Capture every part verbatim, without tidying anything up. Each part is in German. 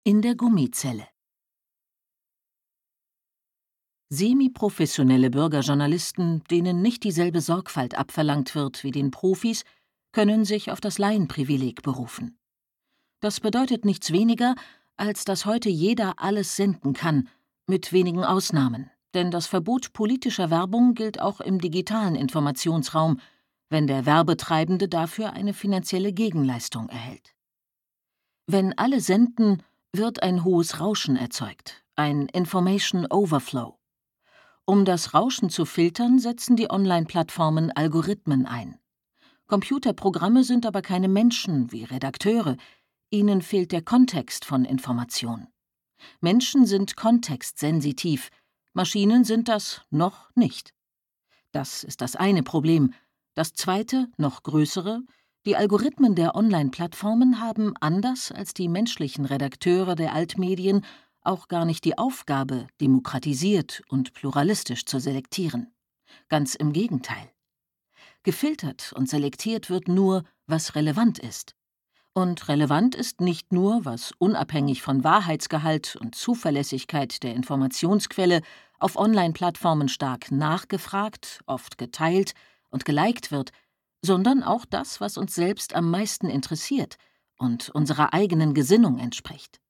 In der Gummizelle. Semiprofessionelle Bürgerjournalisten, denen nicht dieselbe Sorgfalt abverlangt wird wie den Profis, können sich auf das Laienprivileg berufen. Das bedeutet nichts weniger, als dass heute jeder alles senden kann, mit wenigen Ausnahmen, denn das Verbot politischer Werbung gilt auch im digitalen Informationsraum, wenn der Werbetreibende dafür eine finanzielle Gegenleistung erhält. Wenn alle senden, wird ein hohes Rauschen erzeugt, ein Information Overflow. Um das Rauschen zu filtern, setzen die Online-Plattformen Algorithmen ein. Computerprogramme sind aber keine Menschen wie Redakteure, ihnen fehlt der Kontext von Information. Menschen sind kontextsensitiv, Maschinen sind das noch nicht. Das ist das eine Problem. Das zweite, noch größere: Die Algorithmen der Online-Plattformen haben, anders als die menschlichen Redakteure der Altmedien, auch gar nicht die Aufgabe, demokratisiert und pluralistisch zu selektieren. Ganz im Gegenteil. Gefiltert und selektiert wird nur, was relevant ist. Und relevant ist nicht nur, was unabhängig von Wahrheitsgehalt und Zuverlässigkeit der Informationsquelle auf Online-Plattformen stark nachgefragt, oft geteilt und geliked wird, sondern auch das, was uns selbst am meisten interessiert und unserer eigenen Gesinnung entspricht.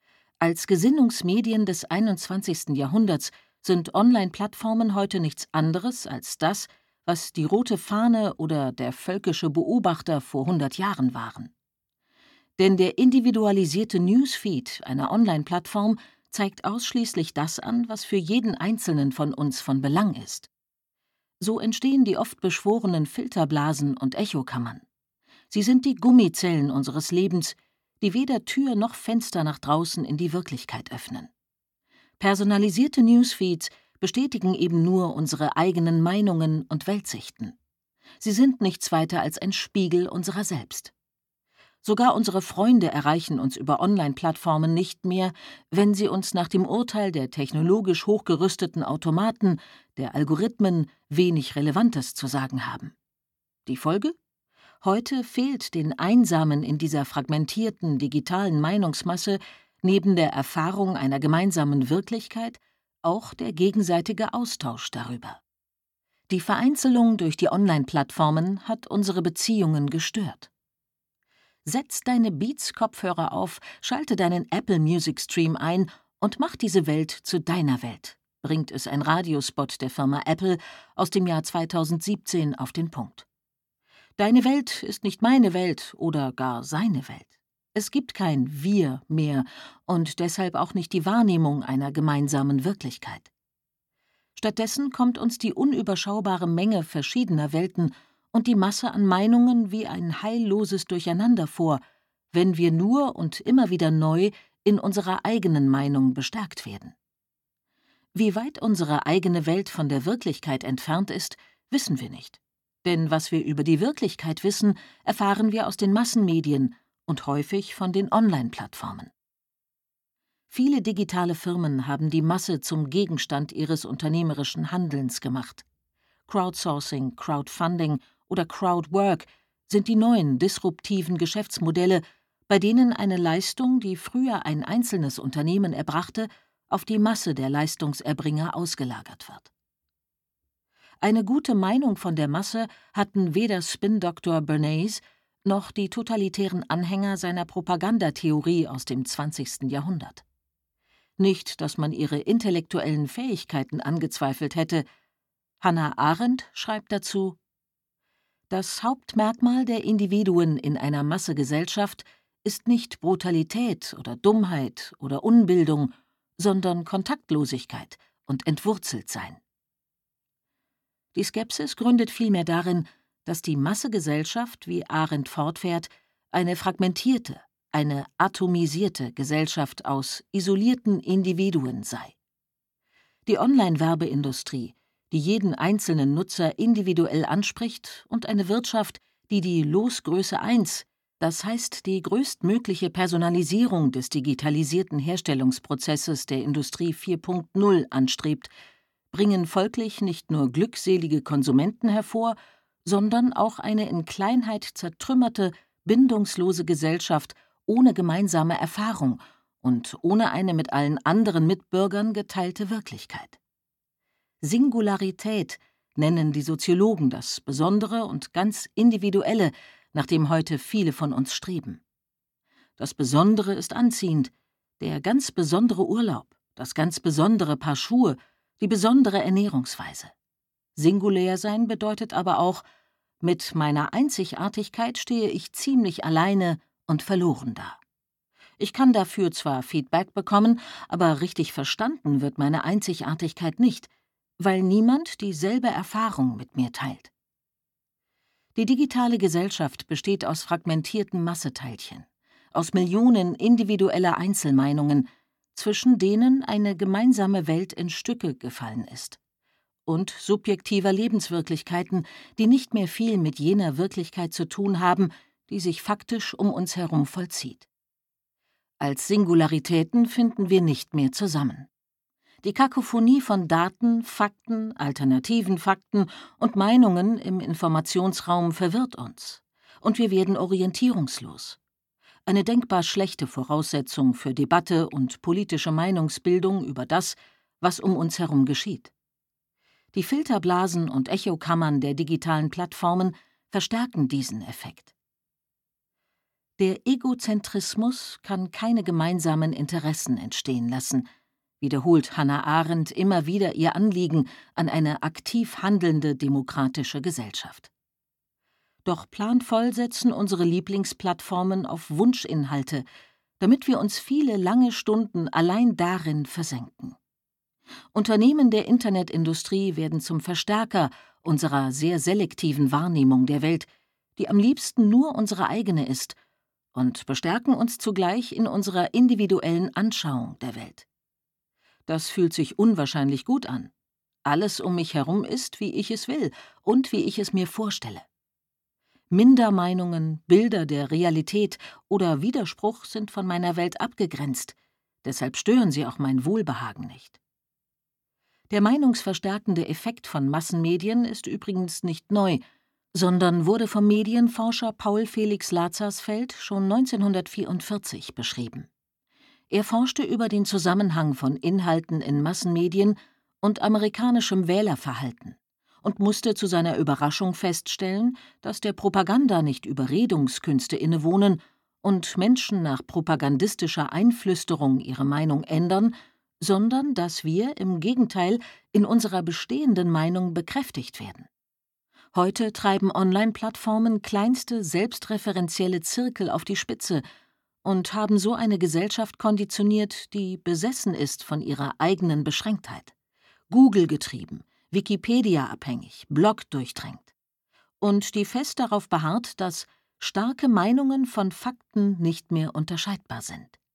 Als Gesinnungsmedien des einundzwanzigsten Jahrhunderts sind Online-Plattformen heute nichts anderes als das, was die Rote Fahne oder der völkische Beobachter vor hundert Jahren waren. Denn der individualisierte Newsfeed einer Online-Plattform zeigt ausschließlich das an, was für jeden Einzelnen von uns von Belang ist. So entstehen die oft beschworenen Filterblasen und Echokammern. Sie sind die Gummizellen unseres Lebens, die weder Tür noch Fenster nach draußen in die Wirklichkeit öffnen. Personalisierte Newsfeeds bestätigen eben nur unsere eigenen Meinungen und Weltsichten. Sie sind nichts weiter als ein Spiegel unserer selbst. Sogar unsere Freunde erreichen uns über Online-Plattformen nicht mehr, wenn sie uns nach dem Urteil der technologisch hochgerüsteten Automaten, der Algorithmen, wenig Relevantes zu sagen haben. Die Folge? Heute fehlt den Einsamen in dieser fragmentierten digitalen Meinungsmasse neben der Erfahrung einer gemeinsamen Wirklichkeit auch der gegenseitige Austausch darüber. Die Vereinzelung durch die Online-Plattformen hat unsere Beziehungen gestört. Setz deine Beats-Kopfhörer auf, schalte deinen Apple Music Stream ein und mach diese Welt zu deiner Welt, bringt es ein Radiospot der Firma Apple aus dem Jahr zweitausendsiebzehn auf den Punkt. Deine Welt ist nicht meine Welt oder gar seine Welt. Es gibt kein Wir mehr und deshalb auch nicht die Wahrnehmung einer gemeinsamen Wirklichkeit. Stattdessen kommt uns die unüberschaubare Menge verschiedener Welten und die Masse an Meinungen wie ein heilloses Durcheinander vor, wenn wir nur und immer wieder neu in unserer eigenen Meinung bestärkt werden. Wie weit unsere eigene Welt von der Wirklichkeit entfernt ist, wissen wir nicht. Denn was wir über die Wirklichkeit wissen, erfahren wir aus den Massenmedien und häufig von den Online-Plattformen. Viele digitale Firmen haben die Masse zum Gegenstand ihres unternehmerischen Handelns gemacht. Crowdsourcing, Crowdfunding oder Crowdwork sind die neuen disruptiven Geschäftsmodelle, bei denen eine Leistung, die früher ein einzelnes Unternehmen erbrachte, auf die Masse der Leistungserbringer ausgelagert wird. Eine gute Meinung von der Masse hatten weder Spin-Doktor Bernays noch die totalitären Anhänger seiner Propagandatheorie aus dem zwanzigsten Jahrhundert. Nicht, dass man ihre intellektuellen Fähigkeiten angezweifelt hätte. Hannah Arendt schreibt dazu: Das Hauptmerkmal der Individuen in einer Massegesellschaft ist nicht Brutalität oder Dummheit oder Unbildung, sondern Kontaktlosigkeit und Entwurzeltsein. Die Skepsis gründet vielmehr darin, dass die Massegesellschaft, wie Arendt fortfährt, eine fragmentierte, eine atomisierte Gesellschaft aus isolierten Individuen sei. Die Online-Werbeindustrie, die jeden einzelnen Nutzer individuell anspricht, und eine Wirtschaft, die die Losgröße eins, das heißt die größtmögliche Personalisierung des digitalisierten Herstellungsprozesses der Industrie vier Punkt null anstrebt, bringen folglich nicht nur glückselige Konsumenten hervor, sondern auch eine in Kleinheit zertrümmerte, bindungslose Gesellschaft ohne gemeinsame Erfahrung und ohne eine mit allen anderen Mitbürgern geteilte Wirklichkeit. Singularität nennen die Soziologen das Besondere und ganz Individuelle, nach dem heute viele von uns streben. Das Besondere ist anziehend, der ganz besondere Urlaub, das ganz besondere Paar Schuhe, die besondere Ernährungsweise. Singulär sein bedeutet aber auch, mit meiner Einzigartigkeit stehe ich ziemlich alleine und verloren da. Ich kann dafür zwar Feedback bekommen, aber richtig verstanden wird meine Einzigartigkeit nicht, weil niemand dieselbe Erfahrung mit mir teilt. Die digitale Gesellschaft besteht aus fragmentierten Masseteilchen, aus Millionen individueller Einzelmeinungen, zwischen denen eine gemeinsame Welt in Stücke gefallen ist, und subjektiver Lebenswirklichkeiten, die nicht mehr viel mit jener Wirklichkeit zu tun haben, die sich faktisch um uns herum vollzieht. Als Singularitäten finden wir nicht mehr zusammen. Die Kakophonie von Daten, Fakten, alternativen Fakten und Meinungen im Informationsraum verwirrt uns, und wir werden orientierungslos. Eine denkbar schlechte Voraussetzung für Debatte und politische Meinungsbildung über das, was um uns herum geschieht. Die Filterblasen und Echokammern der digitalen Plattformen verstärken diesen Effekt. Der Egozentrismus kann keine gemeinsamen Interessen entstehen lassen, wiederholt Hannah Arendt immer wieder ihr Anliegen an eine aktiv handelnde demokratische Gesellschaft. Doch planvoll setzen unsere Lieblingsplattformen auf Wunschinhalte, damit wir uns viele lange Stunden allein darin versenken. Unternehmen der Internetindustrie werden zum Verstärker unserer sehr selektiven Wahrnehmung der Welt, die am liebsten nur unsere eigene ist, und bestärken uns zugleich in unserer individuellen Anschauung der Welt. Das fühlt sich unwahrscheinlich gut an. Alles um mich herum ist, wie ich es will und wie ich es mir vorstelle. Mindermeinungen, Bilder der Realität oder Widerspruch sind von meiner Welt abgegrenzt, deshalb stören sie auch mein Wohlbehagen nicht. Der meinungsverstärkende Effekt von Massenmedien ist übrigens nicht neu, sondern wurde vom Medienforscher Paul Felix Lazarsfeld schon neunzehnhundertvierundvierzig beschrieben. Er forschte über den Zusammenhang von Inhalten in Massenmedien und amerikanischem Wählerverhalten und musste zu seiner Überraschung feststellen, dass der Propaganda nicht Überredungskünste innewohnen und Menschen nach propagandistischer Einflüsterung ihre Meinung ändern, sondern dass wir im Gegenteil in unserer bestehenden Meinung bekräftigt werden. Heute treiben Online-Plattformen kleinste selbstreferenzielle Zirkel auf die Spitze und haben so eine Gesellschaft konditioniert, die besessen ist von ihrer eigenen Beschränktheit, Google getrieben, Wikipedia abhängig, Blog durchdrängt, und die fest darauf beharrt, dass starke Meinungen von Fakten nicht mehr unterscheidbar sind.